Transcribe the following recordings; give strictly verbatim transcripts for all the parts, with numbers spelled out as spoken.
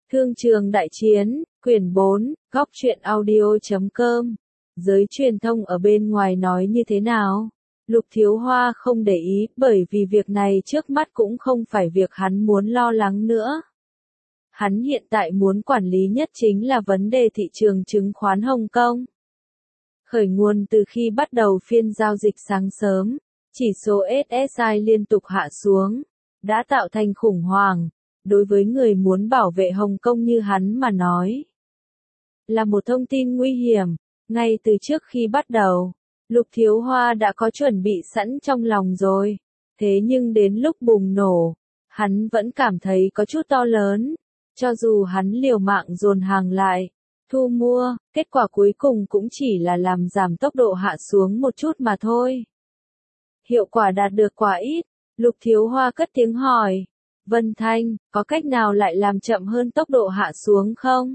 Thương trường đại chiến, quyển bốn, góc truyện audio.com. Giới truyền thông ở bên ngoài nói như thế nào? Lục Thiếu Hoa không để ý, bởi vì việc này trước mắt cũng không phải việc hắn muốn lo lắng nữa. Hắn hiện tại muốn quản lý nhất chính là vấn đề thị trường chứng khoán Hồng Kông. Khởi nguồn từ khi bắt đầu phiên giao dịch sáng sớm, chỉ số ét ét i liên tục hạ xuống, đã tạo thành khủng hoảng. Đối với người muốn bảo vệ Hồng Kông như hắn mà nói, là một thông tin nguy hiểm. Ngay từ trước khi bắt đầu, Lục Thiếu Hoa đã có chuẩn bị sẵn trong lòng rồi. Thế nhưng đến lúc bùng nổ, hắn vẫn cảm thấy có chút to lớn. Cho dù hắn liều mạng dồn hàng lại, thu mua, kết quả cuối cùng cũng chỉ là làm giảm tốc độ hạ xuống một chút mà thôi. Hiệu quả đạt được quá ít. Lục Thiếu Hoa cất tiếng hỏi, Vân Thanh, có cách nào lại làm chậm hơn tốc độ hạ xuống không?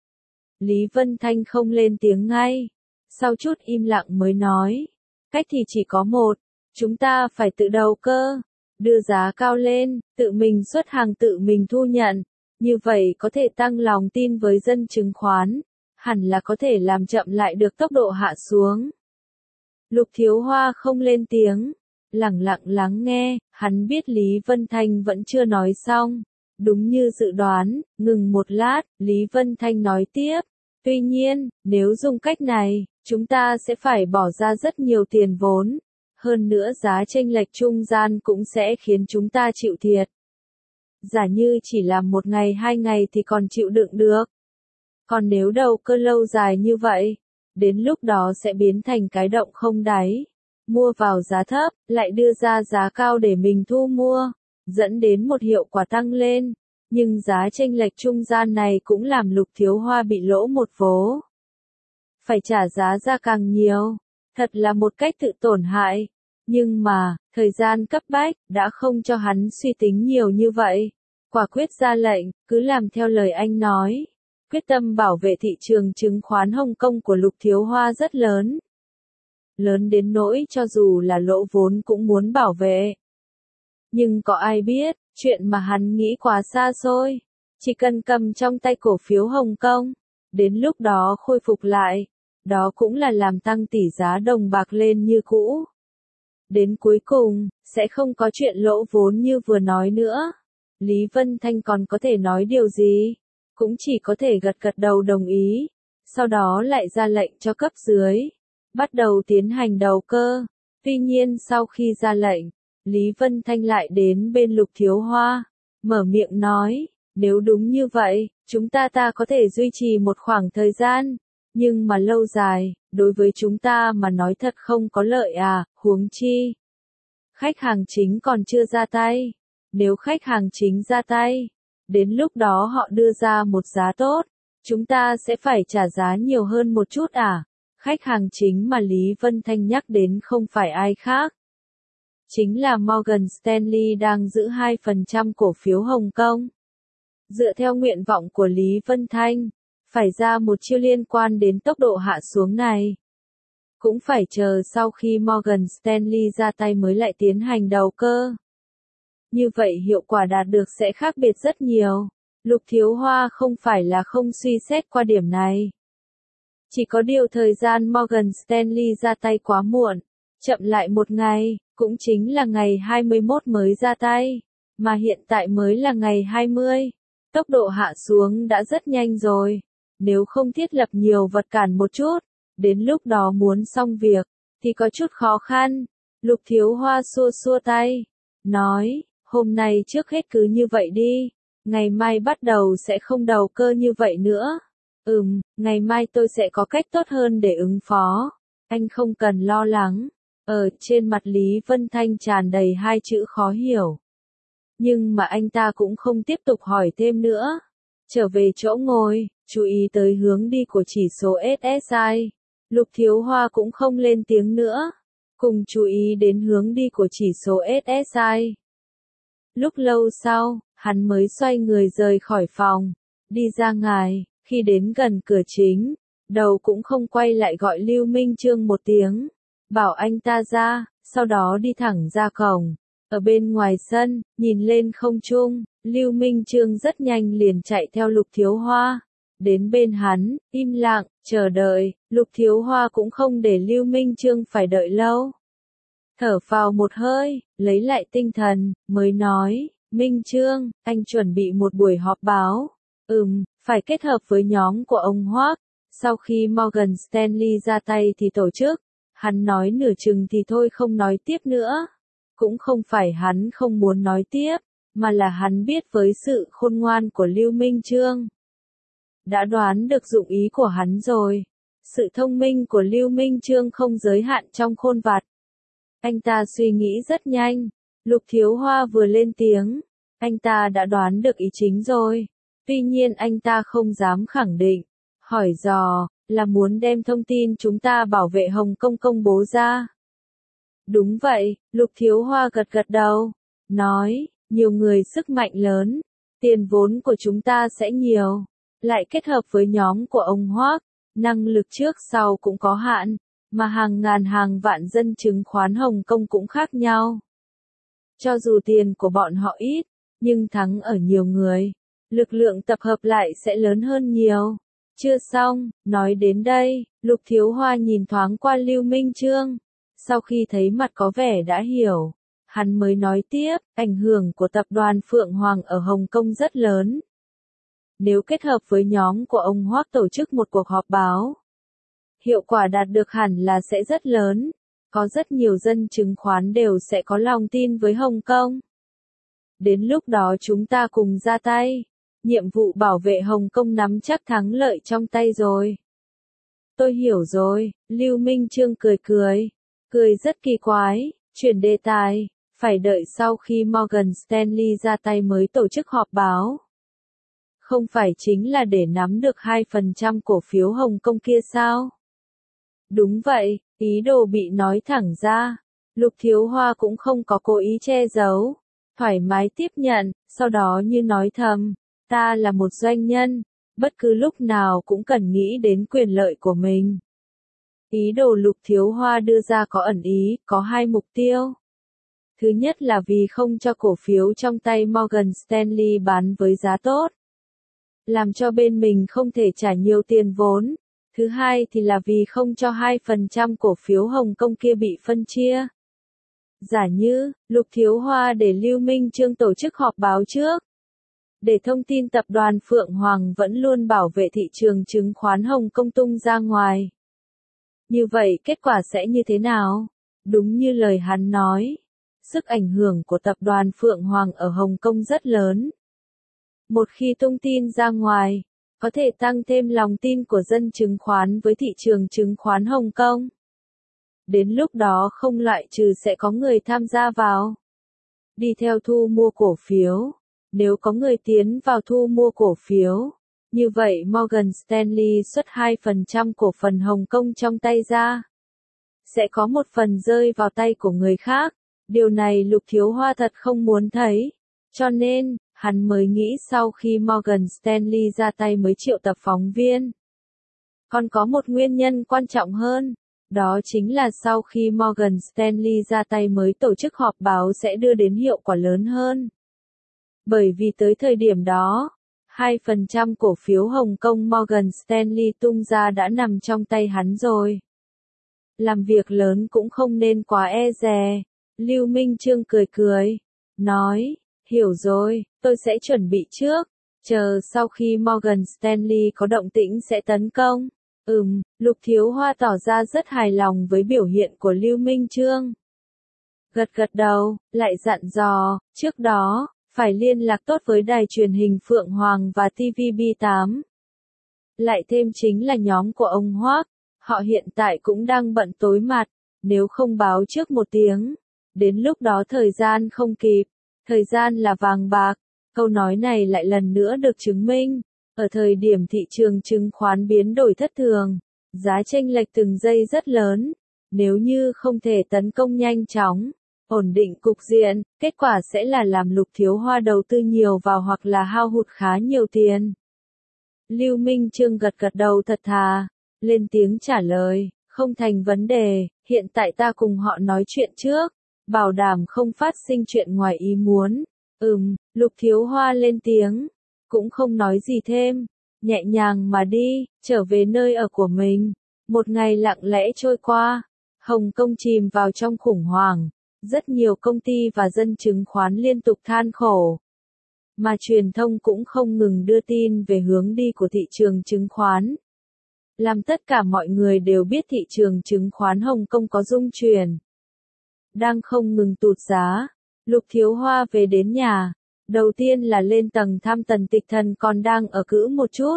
Lý Vân Thanh không lên tiếng ngay. Sau chút im lặng mới nói, cách thì chỉ có một, chúng ta phải tự đầu cơ, đưa giá cao lên, tự mình xuất hàng tự mình thu nhận, như vậy có thể tăng lòng tin với dân chứng khoán, hẳn là có thể làm chậm lại được tốc độ hạ xuống. Lục Thiếu Hoa không lên tiếng, lẳng lặng lắng nghe, hắn biết Lý Vân Thanh vẫn chưa nói xong. Đúng như dự đoán, ngừng một lát, Lý Vân Thanh nói tiếp, tuy nhiên, nếu dùng cách này, chúng ta sẽ phải bỏ ra rất nhiều tiền vốn. Hơn nữa giá chênh lệch trung gian cũng sẽ khiến chúng ta chịu thiệt. Giả như chỉ làm một ngày hai ngày thì còn chịu đựng được. Còn nếu đầu cơ lâu dài như vậy, đến lúc đó sẽ biến thành cái động không đáy. Mua vào giá thấp, lại đưa ra giá cao để mình thu mua, dẫn đến một hiệu quả tăng lên. Nhưng giá chênh lệch trung gian này cũng làm Lục Thiếu Hoa bị lỗ một vố. Phải trả giá ra càng nhiều, thật là một cách tự tổn hại. Nhưng mà, thời gian cấp bách, đã không cho hắn suy tính nhiều như vậy. Quả quyết ra lệnh, cứ làm theo lời anh nói. Quyết tâm bảo vệ thị trường chứng khoán Hồng Kông của Lục Thiếu Hoa rất lớn. Lớn đến nỗi cho dù là lỗ vốn cũng muốn bảo vệ. Nhưng có ai biết, chuyện mà hắn nghĩ quá xa xôi. Chỉ cần cầm trong tay cổ phiếu Hồng Kông, đến lúc đó khôi phục lại, đó cũng là làm tăng tỷ giá đồng bạc lên như cũ. Đến cuối cùng, sẽ không có chuyện lỗ vốn như vừa nói nữa. Lý Vân Thanh còn có thể nói điều gì? Cũng chỉ có thể gật gật đầu đồng ý. Sau đó lại ra lệnh cho cấp dưới, bắt đầu tiến hành đầu cơ. Tuy nhiên sau khi ra lệnh, Lý Vân Thanh lại đến bên Lục Thiếu Hoa, mở miệng nói, nếu đúng như vậy, chúng ta ta có thể duy trì một khoảng thời gian, nhưng mà lâu dài, đối với chúng ta mà nói thật không có lợi à, huống chi. Khách hàng chính còn chưa ra tay, nếu khách hàng chính ra tay, đến lúc đó họ đưa ra một giá tốt, chúng ta sẽ phải trả giá nhiều hơn một chút à. Khách hàng chính mà Lý Vân Thanh nhắc đến không phải ai khác. Chính là Morgan Stanley đang giữ hai phần trăm cổ phiếu Hồng Kông. Dựa theo nguyện vọng của Lý Vân Thanh, phải ra một chiêu liên quan đến tốc độ hạ xuống này. Cũng phải chờ sau khi Morgan Stanley ra tay mới lại tiến hành đầu cơ. Như vậy hiệu quả đạt được sẽ khác biệt rất nhiều. Lục Thiếu Hoa không phải là không suy xét qua điểm này. Chỉ có điều thời gian Morgan Stanley ra tay quá muộn, chậm lại một ngày, cũng chính là ngày hai mươi mốt mới ra tay, mà hiện tại mới là ngày hai mươi. Tốc độ hạ xuống đã rất nhanh rồi, nếu không thiết lập nhiều vật cản một chút, đến lúc đó muốn xong việc, thì có chút khó khăn. Lục Thiếu Hoa xua xua tay, nói, hôm nay trước hết cứ như vậy đi, ngày mai bắt đầu sẽ không đầu cơ như vậy nữa. Ừm, ngày mai tôi sẽ có cách tốt hơn để ứng phó. Anh không cần lo lắng. Ở trên mặt Lý Vân Thanh tràn đầy hai chữ khó hiểu. Nhưng mà anh ta cũng không tiếp tục hỏi thêm nữa. Trở về chỗ ngồi, chú ý tới hướng đi của chỉ số ét ét i. Lục Thiếu Hoa cũng không lên tiếng nữa. Cùng chú ý đến hướng đi của chỉ số ét ét i. Lúc lâu sau, hắn mới xoay người rời khỏi phòng, đi ra ngoài. Khi đến gần cửa chính, đầu cũng không quay lại gọi Lưu Minh Chương một tiếng, bảo anh ta ra, sau đó đi thẳng ra cổng. Ở bên ngoài sân, nhìn lên không trung, Lưu Minh Chương rất nhanh liền chạy theo Lục Thiếu Hoa. Đến bên hắn, im lặng, chờ đợi, Lục Thiếu Hoa cũng không để Lưu Minh Chương phải đợi lâu. Thở phào một hơi, lấy lại tinh thần, mới nói, Minh Chương, anh chuẩn bị một buổi họp báo. Ừm, phải kết hợp với nhóm của ông Hoác. Sau khi Morgan Stanley ra tay thì tổ chức. Hắn nói nửa chừng thì thôi không nói tiếp nữa. Cũng không phải hắn không muốn nói tiếp, mà là hắn biết với sự khôn ngoan của Lưu Minh Chương. Đã đoán được dụng ý của hắn rồi. Sự thông minh của Lưu Minh Chương không giới hạn trong khôn vặt. Anh ta suy nghĩ rất nhanh. Lục Thiếu Hoa vừa lên tiếng. Anh ta đã đoán được ý chính rồi. Tuy nhiên anh ta không dám khẳng định. Hỏi dò, là muốn đem thông tin chúng ta bảo vệ Hồng Kông công bố ra. Đúng vậy, Lục Thiếu Hoa gật gật đầu. Nói, nhiều người sức mạnh lớn. Tiền vốn của chúng ta sẽ nhiều. Lại kết hợp với nhóm của ông Hoác. Năng lực trước sau cũng có hạn. Mà hàng ngàn hàng vạn dân chứng khoán Hồng Kông cũng khác nhau. Cho dù tiền của bọn họ ít, nhưng thắng ở nhiều người. Lực lượng tập hợp lại sẽ lớn hơn nhiều. Chưa xong, nói đến đây, Lục Thiếu Hoa nhìn thoáng qua Lưu Minh Chương. Sau khi thấy mặt có vẻ đã hiểu, hắn mới nói tiếp, ảnh hưởng của tập đoàn Phượng Hoàng ở Hồng Kông rất lớn. Nếu kết hợp với nhóm của ông Hoác tổ chức một cuộc họp báo, hiệu quả đạt được hẳn là sẽ rất lớn. Có rất nhiều dân chứng khoán đều sẽ có lòng tin với Hồng Kông. Đến lúc đó chúng ta cùng ra tay. Nhiệm vụ bảo vệ Hồng Kông nắm chắc thắng lợi trong tay rồi. Tôi hiểu rồi, Lưu Minh Chương cười cười. Cười rất kỳ quái, chuyển đề tài, phải đợi sau khi Morgan Stanley ra tay mới tổ chức họp báo. Không phải chính là để nắm được hai phần trăm cổ phiếu Hồng Kông kia sao? Đúng vậy, ý đồ bị nói thẳng ra. Lục Thiếu Hoa cũng không có cố ý che giấu. Thoải mái tiếp nhận, sau đó như nói thầm. Ta là một doanh nhân, bất cứ lúc nào cũng cần nghĩ đến quyền lợi của mình. Ý đồ Lục Thiếu Hoa đưa ra có ẩn ý, có hai mục tiêu. Thứ nhất là vì không cho cổ phiếu trong tay Morgan Stanley bán với giá tốt. Làm cho bên mình không thể trả nhiều tiền vốn. Thứ hai thì là vì không cho hai phần trăm cổ phiếu Hồng Kông kia bị phân chia. Giả như, Lục Thiếu Hoa để Lưu Minh Chương tổ chức họp báo trước. Để thông tin tập đoàn Phượng Hoàng vẫn luôn bảo vệ thị trường chứng khoán Hồng Kông tung ra ngoài. Như vậy kết quả sẽ như thế nào? Đúng như lời hắn nói. Sức ảnh hưởng của tập đoàn Phượng Hoàng ở Hồng Kông rất lớn. Một khi tung tin ra ngoài, có thể tăng thêm lòng tin của dân chứng khoán với thị trường chứng khoán Hồng Kông. Đến lúc đó không loại trừ sẽ có người tham gia vào. Đi theo thu mua cổ phiếu. Nếu có người tiến vào thu mua cổ phiếu, như vậy Morgan Stanley xuất hai phần trăm cổ phần Hồng Kông trong tay ra. Sẽ có một phần rơi vào tay của người khác. Điều này Lục Thiếu Hoa thật không muốn thấy. Cho nên, hắn mới nghĩ sau khi Morgan Stanley ra tay mới triệu tập phóng viên. Còn có một nguyên nhân quan trọng hơn. Đó chính là sau khi Morgan Stanley ra tay mới tổ chức họp báo sẽ đưa đến hiệu quả lớn hơn. Bởi vì tới thời điểm đó, hai phần trăm cổ phiếu Hồng Kông Morgan Stanley tung ra đã nằm trong tay hắn rồi. Làm việc lớn cũng không nên quá e dè. Lưu Minh Chương cười cười, nói, hiểu rồi, tôi sẽ chuẩn bị trước, chờ sau khi Morgan Stanley có động tĩnh sẽ tấn công. Ừm, Lục Thiếu Hoa tỏ ra rất hài lòng với biểu hiện của Lưu Minh Chương. Gật gật đầu, lại dặn dò, trước đó, phải liên lạc tốt với đài truyền hình Phượng Hoàng và T V B tám. Lại thêm chính là nhóm của ông Hoác, họ hiện tại cũng đang bận tối mặt, nếu không báo trước một tiếng. Đến lúc đó thời gian không kịp, thời gian là vàng bạc, câu nói này lại lần nữa được chứng minh. Ở thời điểm thị trường chứng khoán biến đổi thất thường, giá chênh lệch từng giây rất lớn, nếu như không thể tấn công nhanh chóng, ổn định cục diện, kết quả sẽ là làm Lục Thiếu Hoa đầu tư nhiều vào hoặc là hao hụt khá nhiều tiền. Lưu Minh Chương gật gật đầu thật thà, lên tiếng trả lời, không thành vấn đề, hiện tại ta cùng họ nói chuyện trước, bảo đảm không phát sinh chuyện ngoài ý muốn. Ừm, Lục Thiếu Hoa lên tiếng, cũng không nói gì thêm, nhẹ nhàng mà đi, trở về nơi ở của mình. Một ngày lặng lẽ trôi qua, Hồng Kông chìm vào trong khủng hoảng, rất nhiều công ty và dân chứng khoán liên tục than khổ. Mà truyền thông cũng không ngừng đưa tin về hướng đi của thị trường chứng khoán. Làm tất cả mọi người đều biết thị trường chứng khoán Hồng Kông có rung chuyển. Đang không ngừng tụt giá. Lục Thiếu Hoa về đến nhà. Đầu tiên là lên tầng thăm Tần Tịch Thần còn đang ở cữ một chút.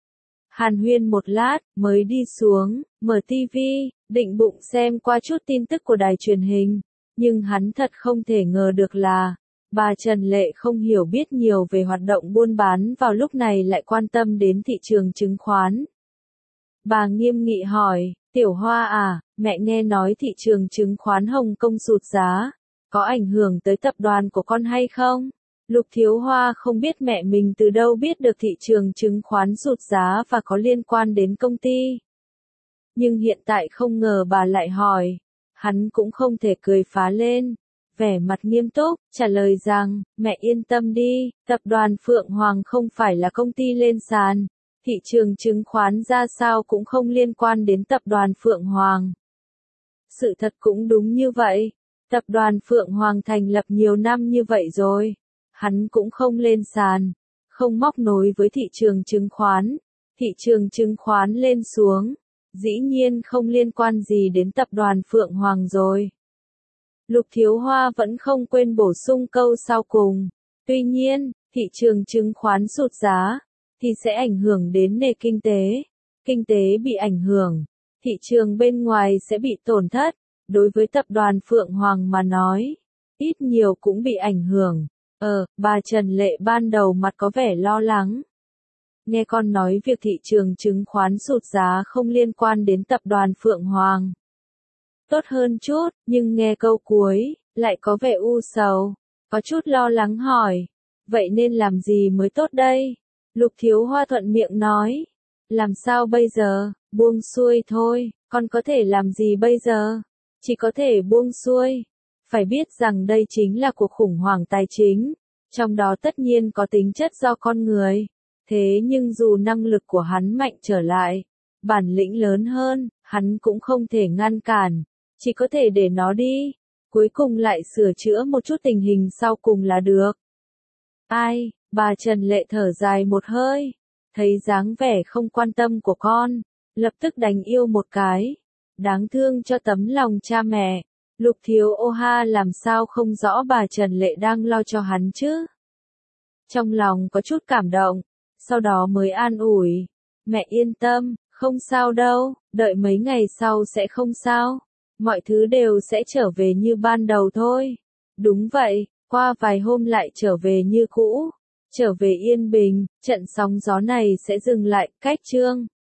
Hàn huyên một lát, mới đi xuống, mở tivi, định bụng xem qua chút tin tức của đài truyền hình. Nhưng hắn thật không thể ngờ được là, bà Trần Lệ không hiểu biết nhiều về hoạt động buôn bán vào lúc này lại quan tâm đến thị trường chứng khoán. Bà nghiêm nghị hỏi, Tiểu Hoa à, mẹ nghe nói thị trường chứng khoán Hồng Kông sụt giá, có ảnh hưởng tới tập đoàn của con hay không? Lục Thiếu Hoa không biết mẹ mình từ đâu biết được thị trường chứng khoán sụt giá và có liên quan đến công ty. Nhưng hiện tại không ngờ bà lại hỏi, hắn cũng không thể cười phá lên. Vẻ mặt nghiêm túc, trả lời rằng, mẹ yên tâm đi, tập đoàn Phượng Hoàng không phải là công ty lên sàn. Thị trường chứng khoán ra sao cũng không liên quan đến tập đoàn Phượng Hoàng. Sự thật cũng đúng như vậy. Tập đoàn Phượng Hoàng thành lập nhiều năm như vậy rồi. Hắn cũng không lên sàn, không móc nối với thị trường chứng khoán. Thị trường chứng khoán lên xuống, dĩ nhiên không liên quan gì đến tập đoàn Phượng Hoàng rồi. Lục Thiếu Hoa vẫn không quên bổ sung câu sau cùng. Tuy nhiên, thị trường chứng khoán sụt giá, thì sẽ ảnh hưởng đến nền kinh tế. Kinh tế bị ảnh hưởng, thị trường bên ngoài sẽ bị tổn thất. Đối với tập đoàn Phượng Hoàng mà nói, ít nhiều cũng bị ảnh hưởng. Ờ, bà Trần Lệ ban đầu mặt có vẻ lo lắng. Nghe con nói việc thị trường chứng khoán sụt giá không liên quan đến tập đoàn Phượng Hoàng. Tốt hơn chút, nhưng nghe câu cuối, lại có vẻ u sầu. Có chút lo lắng hỏi, vậy nên làm gì mới tốt đây? Lục Thiếu Hoa thuận miệng nói, làm sao bây giờ, buông xuôi thôi, con có thể làm gì bây giờ? Chỉ có thể buông xuôi. Phải biết rằng đây chính là cuộc khủng hoảng tài chính, trong đó tất nhiên có tính chất do con người. Thế nhưng dù năng lực của hắn mạnh trở lại, bản lĩnh lớn hơn, hắn cũng không thể ngăn cản, chỉ có thể để nó đi. Cuối cùng lại sửa chữa một chút tình hình sau cùng là được. Ai, bà Trần Lệ thở dài một hơi, thấy dáng vẻ không quan tâm của con, lập tức đánh yêu một cái. Đáng thương cho tấm lòng cha mẹ. Lục Thiếu Hoa làm sao không rõ bà Trần Lệ đang lo cho hắn chứ? Trong lòng có chút cảm động, sau đó mới an ủi. Mẹ yên tâm, không sao đâu, đợi mấy ngày sau sẽ không sao. Mọi thứ đều sẽ trở về như ban đầu thôi. Đúng vậy, qua vài hôm lại trở về như cũ. Trở về yên bình, trận sóng gió này sẽ dừng lại, cách chương.